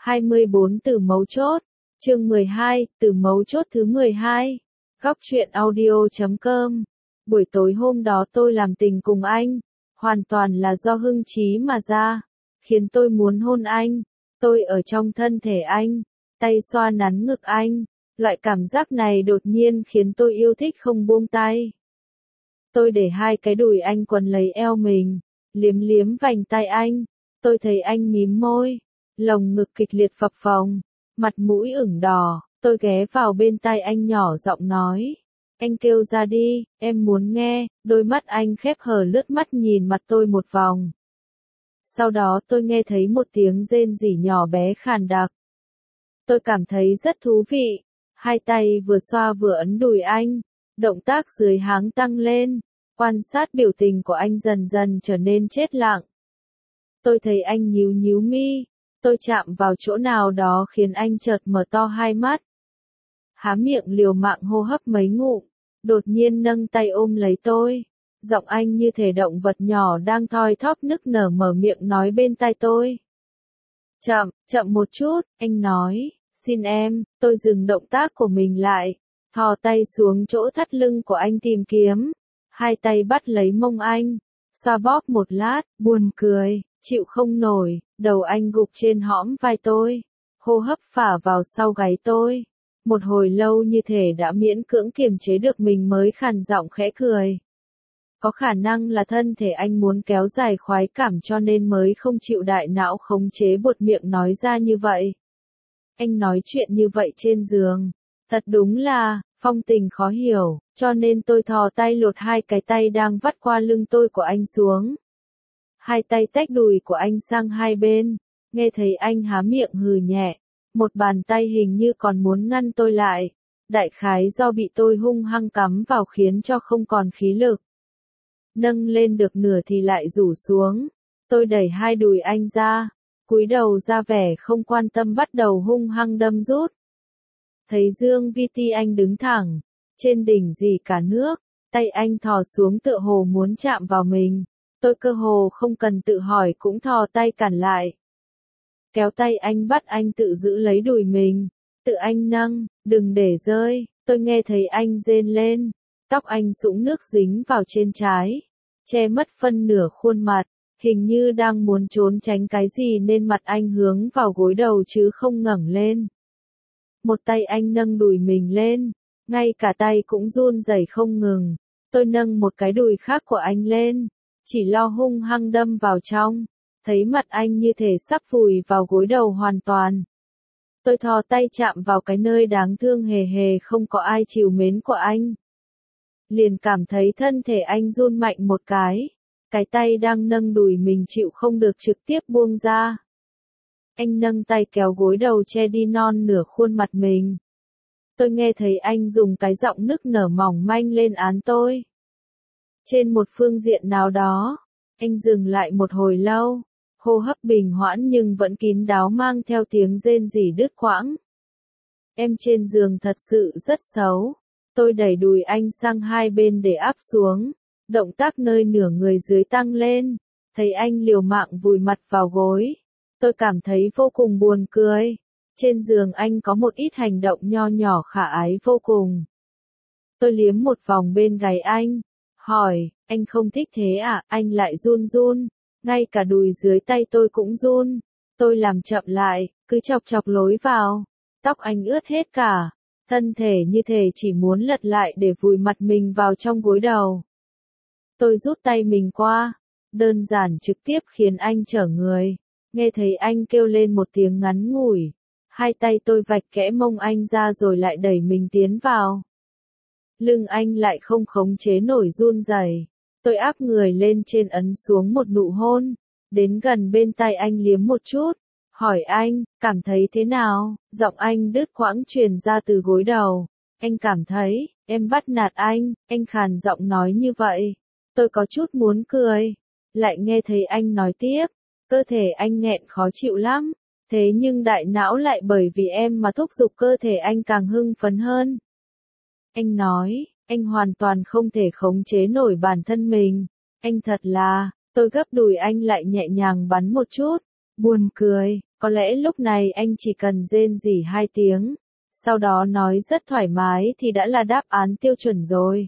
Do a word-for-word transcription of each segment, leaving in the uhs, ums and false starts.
hai mươi bốn từ mấu chốt. Chương mười hai, từ mấu chốt thứ mười hai. Góc truyện audio chấm com. Buổi tối hôm đó tôi làm tình cùng anh, hoàn toàn là do hưng trí mà ra, khiến tôi muốn hôn anh. Tôi ở trong thân thể anh, tay xoa nắn ngực anh, loại cảm giác này đột nhiên khiến tôi yêu thích không buông tay. Tôi để hai cái đùi anh quấn lấy eo mình, liếm liếm vành tay anh, tôi thấy anh mím môi, lồng ngực kịch liệt phập phồng, mặt mũi ửng đỏ, tôi ghé vào bên tai anh nhỏ giọng nói. Anh kêu ra đi, em muốn nghe. Đôi mắt anh khép hờ lướt mắt nhìn mặt tôi một vòng. Sau đó tôi nghe thấy một tiếng rên rỉ nhỏ bé khàn đặc. Tôi cảm thấy rất thú vị, hai tay vừa xoa vừa ấn đùi anh, động tác dưới háng tăng lên, quan sát biểu tình của anh dần dần trở nên chết lặng. Tôi thấy anh nhíu nhíu mi, tôi chạm vào chỗ nào đó khiến anh chợt mở to hai mắt. Há miệng liều mạng hô hấp mấy ngụm, đột nhiên nâng tay ôm lấy tôi. Giọng anh như thể động vật nhỏ đang thoi thóp nức nở mở miệng nói bên tai tôi. Chậm, chậm một chút, anh nói, xin em. Tôi dừng động tác của mình lại, thò tay xuống chỗ thắt lưng của anh tìm kiếm. Hai tay bắt lấy mông anh, xoa bóp một lát, buồn cười, chịu không nổi, đầu anh gục trên hõm vai tôi, hô hấp phả vào sau gáy tôi. Một hồi lâu như thể đã miễn cưỡng kiềm chế được mình mới khàn giọng khẽ cười. Có khả năng là thân thể anh muốn kéo dài khoái cảm cho nên mới không chịu đại não khống chế buột miệng nói ra như vậy. Anh nói chuyện như vậy trên giường, thật đúng là, phong tình khó hiểu, cho nên tôi thò tay lột hai cái tay đang vắt qua lưng tôi của anh xuống. Hai tay tách đùi của anh sang hai bên, nghe thấy anh há miệng hừ nhẹ. Một bàn tay hình như còn muốn ngăn tôi lại, đại khái do bị tôi hung hăng cắm vào khiến cho không còn khí lực. Nâng lên được nửa thì lại rủ xuống, tôi đẩy hai đùi anh ra, cúi đầu ra vẻ không quan tâm bắt đầu hung hăng đâm rút. Thấy Dương Vi Ti anh đứng thẳng, trên đỉnh rỉ cả nước, tay anh thò xuống tựa hồ muốn chạm vào mình, tôi cơ hồ không cần tự hỏi cũng thò tay cản lại. Kéo tay anh bắt anh tự giữ lấy đùi mình, tự anh nâng, đừng để rơi. Tôi nghe thấy anh rên lên, tóc anh sũng nước dính vào trên trái, che mất phân nửa khuôn mặt, hình như đang muốn trốn tránh cái gì nên mặt anh hướng vào gối đầu chứ không ngẩng lên. Một tay anh nâng đùi mình lên, ngay cả tay cũng run rẩy không ngừng. Tôi nâng một cái đùi khác của anh lên, chỉ lo hung hăng đâm vào trong. Thấy mặt anh như thể sắp vùi vào gối đầu hoàn toàn. Tôi thò tay chạm vào cái nơi đáng thương hề hề không có ai trìu mến của anh. Liền cảm thấy thân thể anh run mạnh một cái. Cái tay đang nâng đùi mình chịu không được trực tiếp buông ra. Anh nâng tay kéo gối đầu che đi non nửa khuôn mặt mình. Tôi nghe thấy anh dùng cái giọng nức nở mỏng manh lên án tôi. Trên một phương diện nào đó, anh dừng lại một hồi lâu. Hô hấp bình hoãn nhưng vẫn kín đáo mang theo tiếng rên rỉ đứt quãng. Em trên giường thật sự rất xấu. Tôi đẩy đùi anh sang hai bên để áp xuống. Động tác nơi nửa người dưới tăng lên. Thấy anh liều mạng vùi mặt vào gối. Tôi cảm thấy vô cùng buồn cười. Trên giường anh có một ít hành động nho nhỏ khả ái vô cùng. Tôi liếm một vòng bên gáy anh. Hỏi, anh không thích thế à? Anh lại run run. Ngay cả đùi dưới tay tôi cũng run. Tôi làm chậm lại, cứ chọc chọc lối vào. Tóc anh ướt hết cả. Thân thể như thể chỉ muốn lật lại để vùi mặt mình vào trong gối đầu. Tôi rút tay mình qua. Đơn giản trực tiếp khiến anh trở người. Nghe thấy anh kêu lên một tiếng ngắn ngủi. Hai tay tôi vạch kẽ mông anh ra rồi lại đẩy mình tiến vào. Lưng anh lại không khống chế nổi run rẩy. Tôi áp người lên trên ấn xuống một nụ hôn, đến gần bên tai anh liếm một chút, hỏi anh, cảm thấy thế nào? Giọng anh đứt quãng truyền ra từ gối đầu. Anh cảm thấy, em bắt nạt anh, anh khàn giọng nói như vậy. Tôi có chút muốn cười, lại nghe thấy anh nói tiếp, cơ thể anh nghẹn khó chịu lắm, thế nhưng đại não lại bởi vì em mà thúc giục cơ thể anh càng hưng phấn hơn. Anh nói, anh hoàn toàn không thể khống chế nổi bản thân mình. Anh thật là, tôi gấp đùi anh lại nhẹ nhàng bắn một chút. Buồn cười, Có lẽ lúc này anh chỉ cần rên rỉ hai tiếng, sau đó nói rất thoải mái thì đã là đáp án tiêu chuẩn rồi.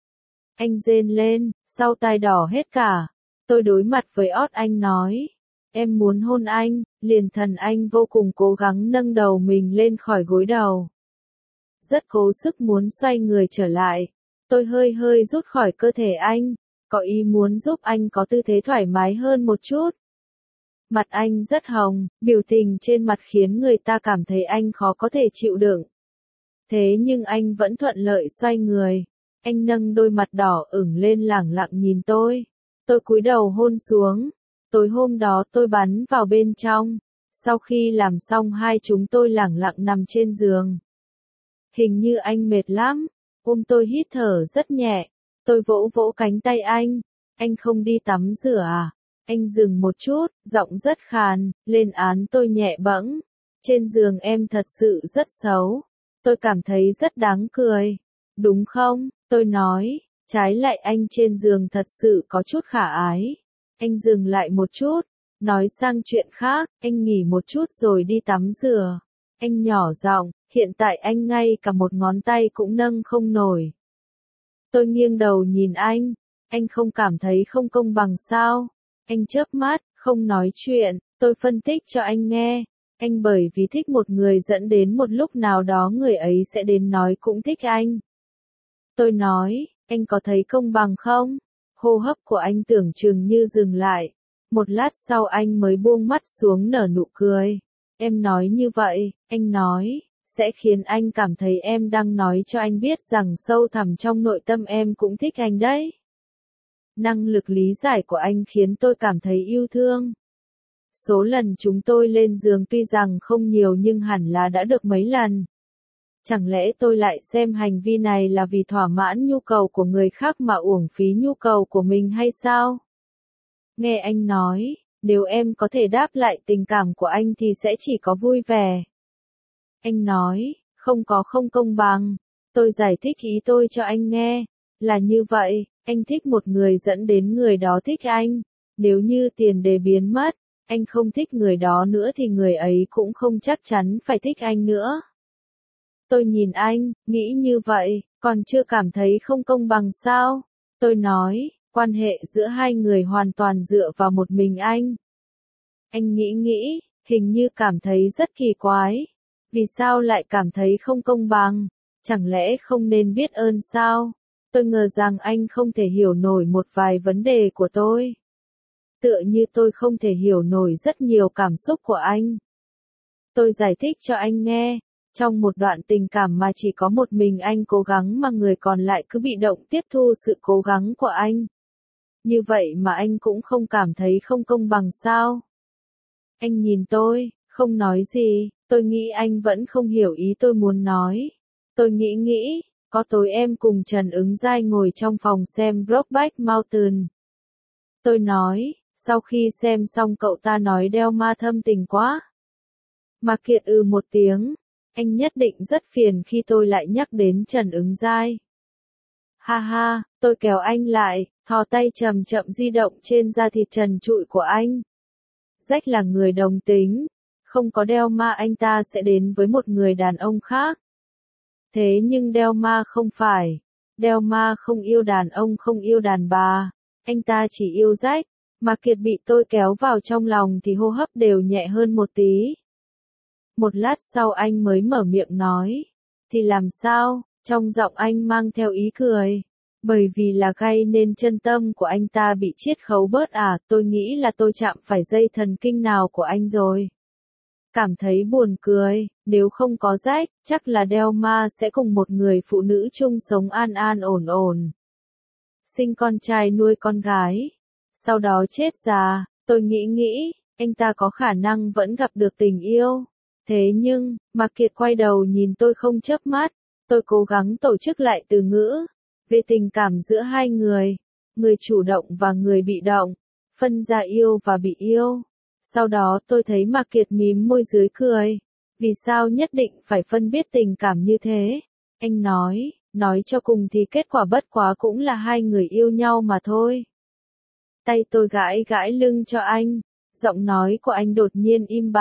Anh rên lên, sau tai đỏ hết cả. Tôi đối mặt với ót anh nói. Em muốn hôn anh, liền thần anh vô cùng cố gắng nâng đầu mình lên khỏi gối đầu. Rất cố sức muốn xoay người trở lại. Tôi hơi hơi rút khỏi cơ thể anh, có ý muốn giúp anh có tư thế thoải mái hơn một chút. Mặt anh rất hồng, biểu tình trên mặt khiến người ta cảm thấy anh khó có thể chịu đựng. Thế nhưng anh vẫn thuận lợi xoay người. Anh nâng đôi mặt đỏ ửng lên lẳng lặng nhìn tôi. Tôi cúi đầu hôn xuống. Tối hôm đó tôi bắn vào bên trong. Sau khi làm xong hai chúng tôi lẳng lặng nằm trên giường. Hình như anh mệt lắm. Ôm tôi hít thở rất nhẹ. Tôi vỗ vỗ cánh tay anh. Anh không đi tắm rửa à? Anh dừng một chút, giọng rất khàn, lên án tôi nhẹ bẫng. Trên giường em thật sự rất xấu. Tôi cảm thấy rất đáng cười. Đúng không? Tôi nói. Trái lại anh trên giường thật sự có chút khả ái. Anh dừng lại một chút. Nói sang chuyện khác, anh nghỉ một chút rồi đi tắm rửa. Anh nhỏ giọng, hiện tại anh ngay cả một ngón tay cũng nâng không nổi. Tôi nghiêng đầu nhìn anh. Anh không cảm thấy không công bằng sao? Anh chớp mắt, không nói chuyện. Tôi phân tích cho anh nghe. Anh bởi vì thích một người dẫn đến một lúc nào đó người ấy sẽ đến nói cũng thích anh. Tôi nói, anh có thấy công bằng không? Hô hấp của anh tưởng chừng như dừng lại. Một lát sau anh mới buông mắt xuống nở nụ cười. Em nói như vậy, anh nói, sẽ khiến anh cảm thấy em đang nói cho anh biết rằng sâu thẳm trong nội tâm em cũng thích anh đấy. Năng lực lý giải của anh khiến tôi cảm thấy yêu thương. Số lần chúng tôi lên giường tuy rằng không nhiều nhưng hẳn là đã được mấy lần. Chẳng lẽ tôi lại xem hành vi này là vì thỏa mãn nhu cầu của người khác mà uổng phí nhu cầu của mình hay sao? Nghe anh nói, nếu em có thể đáp lại tình cảm của anh thì sẽ chỉ có vui vẻ. Anh nói, không có không công bằng. Tôi giải thích ý tôi cho anh nghe. Là như vậy, anh thích một người dẫn đến người đó thích anh. Nếu như tiền đề biến mất, anh không thích người đó nữa thì người ấy cũng không chắc chắn phải thích anh nữa. Tôi nhìn anh, nghĩ như vậy, còn chưa cảm thấy không công bằng sao? Tôi nói, quan hệ giữa hai người hoàn toàn dựa vào một mình anh. Anh nghĩ nghĩ, hình như cảm thấy rất kỳ quái. Vì sao lại cảm thấy không công bằng? Chẳng lẽ không nên biết ơn sao? Tôi ngờ rằng anh không thể hiểu nổi một vài vấn đề của tôi. Tựa như tôi không thể hiểu nổi rất nhiều cảm xúc của anh. Tôi giải thích cho anh nghe. Trong một đoạn tình cảm mà chỉ có một mình anh cố gắng mà người còn lại cứ bị động tiếp thu sự cố gắng của anh. Như vậy mà anh cũng không cảm thấy không công bằng sao? Anh nhìn tôi, không nói gì, tôi nghĩ anh vẫn không hiểu ý tôi muốn nói. Tôi nghĩ nghĩ, có tối em cùng Trần Ứng Giai ngồi trong phòng xem Brokeback Mountain. Tôi nói, sau khi xem xong cậu ta nói Delma thâm tình quá. Mà Kiệt ừ một tiếng. Anh nhất định rất phiền khi tôi lại nhắc đến Trần Ứng Giai. Ha ha, tôi kéo anh lại, thò tay chậm chậm di động trên da thịt trần trụi của anh. Jack là người đồng tính, không có Delma anh ta sẽ đến với một người đàn ông khác. Thế nhưng Delma không phải. Delma không yêu đàn ông không yêu đàn bà, anh ta chỉ yêu Jack. Mà Kiệt bị tôi kéo vào trong lòng thì hô hấp đều nhẹ hơn một tí. Một lát sau anh mới mở miệng nói. Thì làm sao? Trong giọng anh mang theo ý cười. Bởi vì là gay nên chân tâm của anh ta bị chiết khấu bớt à, tôi nghĩ là tôi chạm phải dây thần kinh nào của anh rồi. Cảm thấy buồn cười, nếu không có Jack, chắc là Delma sẽ cùng một người phụ nữ chung sống an an ổn ổn. Sinh con trai nuôi con gái. Sau đó chết già, tôi nghĩ nghĩ, anh ta có khả năng vẫn gặp được tình yêu. Thế nhưng, mà Kiệt quay đầu nhìn tôi không chớp mắt, tôi cố gắng tổ chức lại từ ngữ, về tình cảm giữa hai người, người chủ động và người bị động, phân ra yêu và bị yêu. Sau đó tôi thấy Mạc Kiệt mím môi dưới cười, vì sao nhất định phải phân biết tình cảm như thế? Anh nói, nói cho cùng thì kết quả bất quá cũng là hai người yêu nhau mà thôi. Tay tôi gãi gãi lưng cho anh, giọng nói của anh đột nhiên im bặt.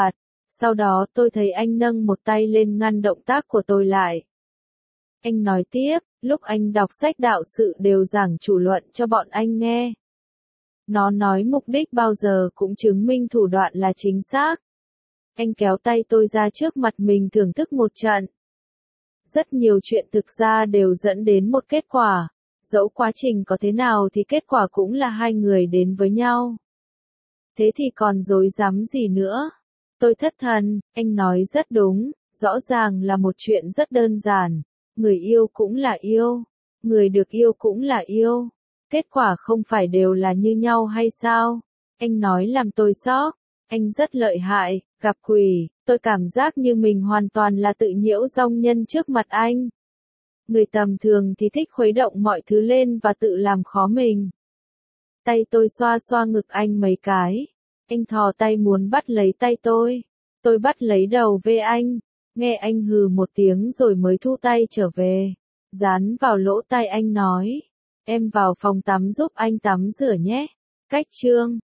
Sau đó tôi thấy anh nâng một tay lên ngăn động tác của tôi lại. Anh nói tiếp, lúc anh đọc sách đạo sự đều giảng chủ luận cho bọn anh nghe. Nó nói mục đích bao giờ cũng chứng minh thủ đoạn là chính xác. Anh kéo tay tôi ra trước mặt mình thưởng thức một trận. Rất nhiều chuyện thực ra đều dẫn đến một kết quả. Dẫu quá trình có thế nào thì kết quả cũng là hai người đến với nhau. Thế thì còn dối dám gì nữa? Tôi thất thần, anh nói rất đúng, rõ ràng là một chuyện rất đơn giản. Người yêu cũng là yêu, người được yêu cũng là yêu. Kết quả không phải đều là như nhau hay sao? Anh nói làm tôi sốc. Anh rất lợi hại, gặp quỷ, tôi cảm giác như mình hoàn toàn là tự nhiễu dong nhân trước mặt anh. Người tầm thường thì thích khuấy động mọi thứ lên và tự làm khó mình. Tay tôi xoa xoa ngực anh mấy cái. Anh thò tay muốn bắt lấy tay tôi. Tôi bắt lấy đầu về anh. Nghe anh hừ một tiếng rồi mới thu tay trở về. Dán vào lỗ tai anh nói. Em vào phòng tắm giúp anh tắm rửa nhé. Cách chương.